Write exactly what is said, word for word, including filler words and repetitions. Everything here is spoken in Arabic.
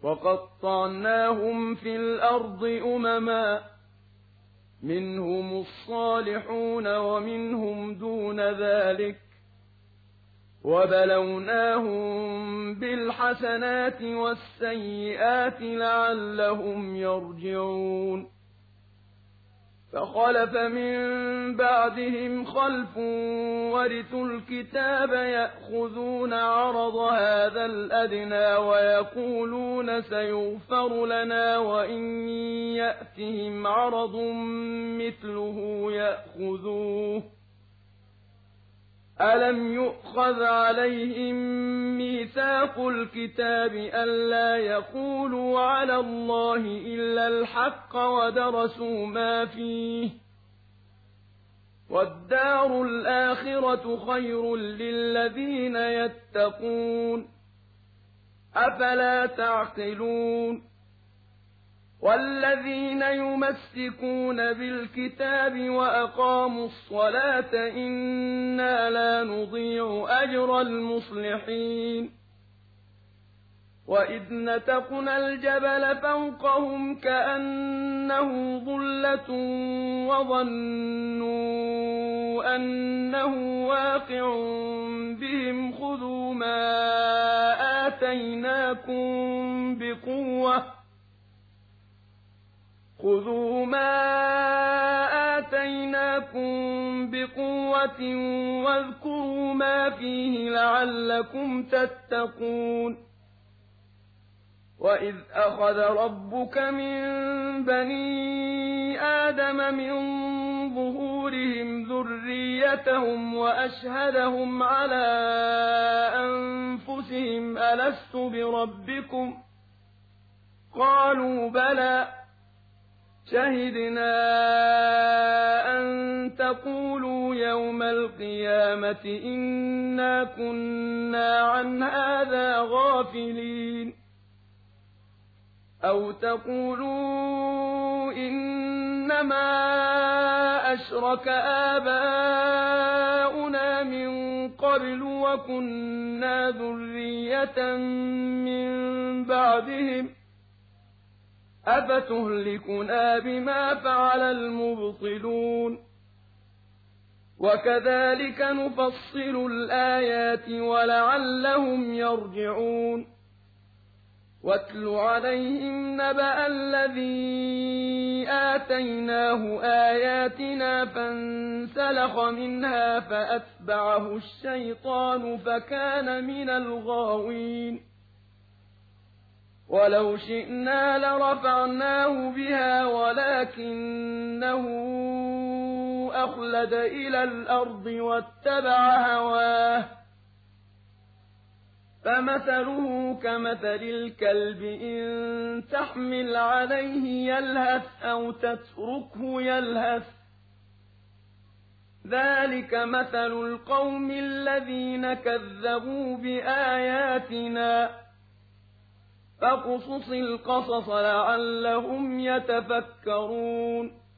وقطعناهم في الأرض أمما منهم الصالحون ومنهم دون ذلك وبلوناهم بالحسنات والسيئات لعلهم يرجعون فخلف من بعدهم خلف ورثوا الكتاب يأخذون عرض هذا الأدنى ويقولون سيغفر لنا وإن يأتهم عرض مثله يأخذوه ألم يؤخذ عليهم ميثاق الكتاب ألا يقولوا على الله إلا الحق ودرسوا ما فيه والدار الآخرة خير للذين يتقون أفلا تعقلون والذين يمسكون بالكتاب وأقاموا الصلاة إنا لا نضيع أجر المصلحين وإذ نتقنا الجبل فوقهم كأنه ظلة وظنوا أنه واقع بهم خذوا ما آتيناكم بقوة خذوا ما آتيناكم بقوة واذكروا ما فيه لعلكم تتقون وإذ أخذ ربك من بني آدم من ظهورهم ذريتهم وأشهدهم على أنفسهم ألست بربكم قالوا بلى شهدنا أن تقولوا يوم القيامة إنا كنا عن هذا غافلين أو تقولوا إنما أشرك آباؤنا من قبل وكنا ذرية من بعدهم أفتهلكنا بما فعل المبطلون وكذلك نفصل الآيات ولعلهم يرجعون واتل عليهم نبأ الذي آتيناه آياتنا فانسلخ منها فأتبعه الشيطان فكان من الغاوين ولو شئنا لرفعناه بها ولكنه أخلد إلى الأرض واتبع هواه فمثله كمثل الكلب إن تحمل عليه يلهث أو تتركه يلهث ذلك مثل القوم الذين كذبوا بآياتنا فاقصص القصص لعلهم يتفكرون